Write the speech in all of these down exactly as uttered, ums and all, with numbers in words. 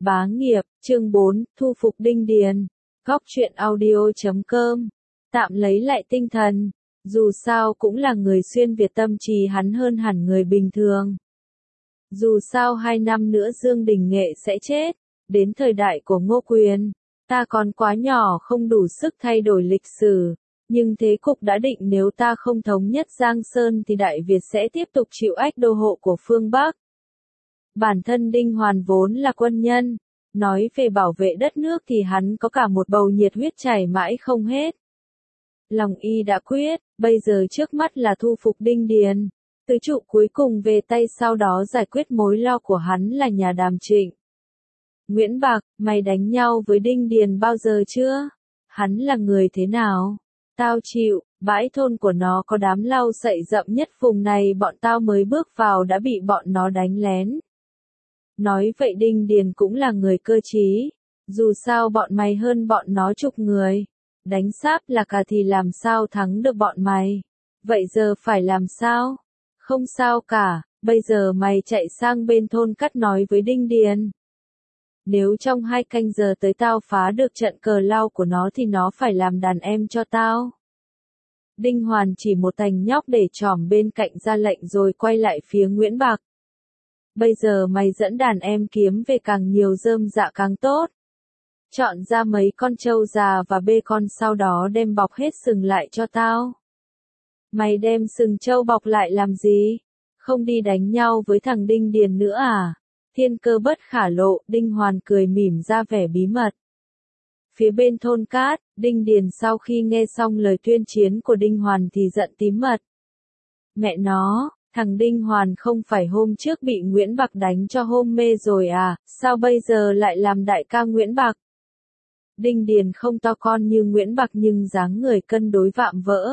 Bá nghiệp, chương bốn, thu phục Đinh Điền. Góc truyện audio chấm com. Tạm lấy lại tinh thần. Dù sao cũng là người xuyên Việt, tâm trí hắn hơn hẳn người bình thường. Dù sao hai năm nữa Dương Đình Nghệ sẽ chết. Đến thời đại của Ngô Quyền, ta còn quá nhỏ không đủ sức thay đổi lịch sử. Nhưng thế cục đã định, nếu ta không thống nhất Giang Sơn thì Đại Việt sẽ tiếp tục chịu ách đô hộ của phương Bắc. Bản thân Đinh Hoàn vốn là quân nhân, nói về bảo vệ đất nước thì hắn có cả một bầu nhiệt huyết chảy mãi không hết. Lòng y đã quyết, bây giờ trước mắt là thu phục Đinh Điền, tứ trụ cuối cùng về tay, sau đó giải quyết mối lo của hắn là nhà Đàm Trịnh. Nguyễn Bạc, mày đánh nhau với Đinh Điền bao giờ chưa? Hắn là người thế nào? Tao chịu, bãi thôn của nó có đám lau sậy rậm nhất vùng này, bọn tao mới bước vào đã bị bọn nó đánh lén. Nói vậy Đinh Điền cũng là người cơ trí, dù sao bọn mày hơn bọn nó chục người, đánh sáp là cả thì làm sao thắng được bọn mày. Vậy giờ phải làm sao? Không sao cả, bây giờ mày chạy sang bên thôn cắt nói với Đinh Điền. Nếu trong hai canh giờ tới tao phá được trận cờ lao của nó thì nó phải làm đàn em cho tao. Đinh Hoàn chỉ một tành nhóc để trỏm bên cạnh ra lệnh rồi quay lại phía Nguyễn Bạc. Bây giờ mày dẫn đàn em kiếm về càng nhiều rơm dạ càng tốt. Chọn ra mấy con trâu già và bê con, sau đó đem bọc hết sừng lại cho tao. Mày đem sừng trâu bọc lại làm gì? Không đi đánh nhau với thằng Đinh Điền nữa à? Thiên cơ bất khả lộ, Đinh Hoàn cười mỉm ra vẻ bí mật. Phía bên thôn cát, Đinh Điền sau khi nghe xong lời tuyên chiến của Đinh Hoàn thì giận tím mật. Mẹ nó, thằng Đinh Hoàn không phải hôm trước bị Nguyễn Bạc đánh cho hôn mê rồi à, sao bây giờ lại làm đại ca Nguyễn Bạc? Đinh Điền không to con như Nguyễn Bạc nhưng dáng người cân đối vạm vỡ.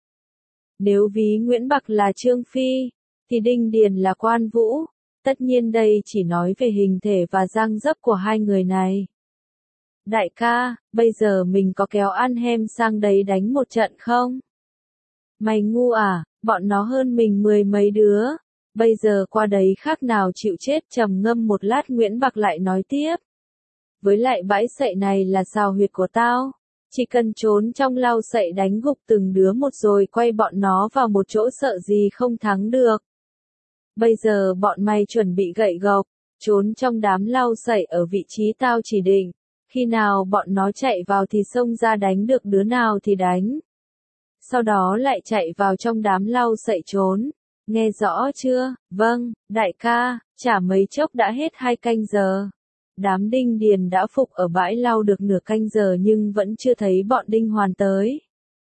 Nếu ví Nguyễn Bạc là Trương Phi, thì Đinh Điền là Quan Vũ. Tất nhiên đây chỉ nói về hình thể và dang dấp của hai người này. Đại ca, bây giờ mình có kéo ăn hem sang đấy đánh một trận không? Mày ngu à, bọn nó hơn mình mười mấy đứa. Bây giờ qua đấy khác nào chịu chết. Trầm ngâm một lát Nguyễn Bạc lại nói tiếp. Với lại bãi sậy này là xào huyệt của tao. Chỉ cần trốn trong lau sậy đánh gục từng đứa một rồi quay bọn nó vào một chỗ, sợ gì không thắng được. Bây giờ bọn mày chuẩn bị gậy gộc, trốn trong đám lau sậy ở vị trí tao chỉ định. Khi nào bọn nó chạy vào thì xông ra đánh được đứa nào thì đánh. Sau đó lại chạy vào trong đám lau sậy trốn. Nghe rõ chưa? Vâng, đại ca, chả mấy chốc đã hết hai canh giờ. Đám Đinh Điền đã phục ở bãi lau được nửa canh giờ nhưng vẫn chưa thấy bọn Đinh Hoàn tới.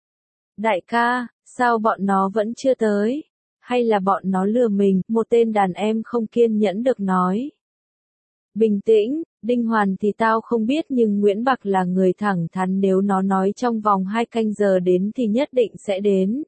Đại ca, sao bọn nó vẫn chưa tới? Hay là bọn nó lừa mình? Một tên đàn em không kiên nhẫn được nói. Bình tĩnh, Đinh Hoàn thì tao không biết nhưng Nguyễn Bạc là người thẳng thắn, nếu nó nói trong vòng hai canh giờ đến thì nhất định sẽ đến.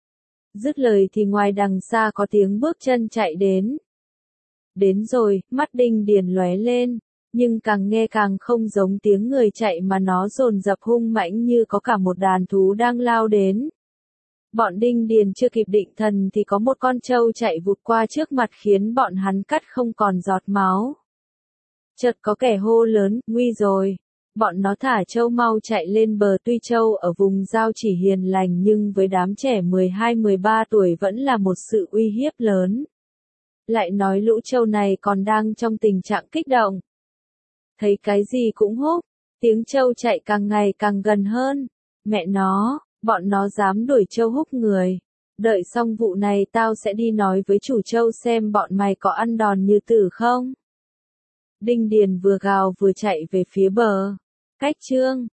Dứt lời thì ngoài đằng xa có tiếng bước chân chạy đến. Đến rồi, mắt Đinh Điền lóe lên, nhưng càng nghe càng không giống tiếng người chạy mà nó dồn dập hung mãnh như có cả một đàn thú đang lao đến. Bọn Đinh Điền chưa kịp định thần thì có một con trâu chạy vụt qua trước mặt khiến bọn hắn cắt không còn giọt máu. Chợt có kẻ hô lớn, nguy rồi. Bọn nó thả trâu mau chạy lên bờ, tuy trâu ở vùng giao chỉ hiền lành nhưng với đám trẻ mười hai mười ba tuổi vẫn là một sự uy hiếp lớn. Lại nói lũ trâu này còn đang trong tình trạng kích động. Thấy cái gì cũng húc, tiếng trâu chạy càng ngày càng gần hơn. Mẹ nó, bọn nó dám đuổi trâu húc người. Đợi xong vụ này tao sẽ đi nói với chủ trâu xem bọn mày có ăn đòn như tử không. Đinh Điền vừa gào vừa chạy về phía bờ. Cách Trương,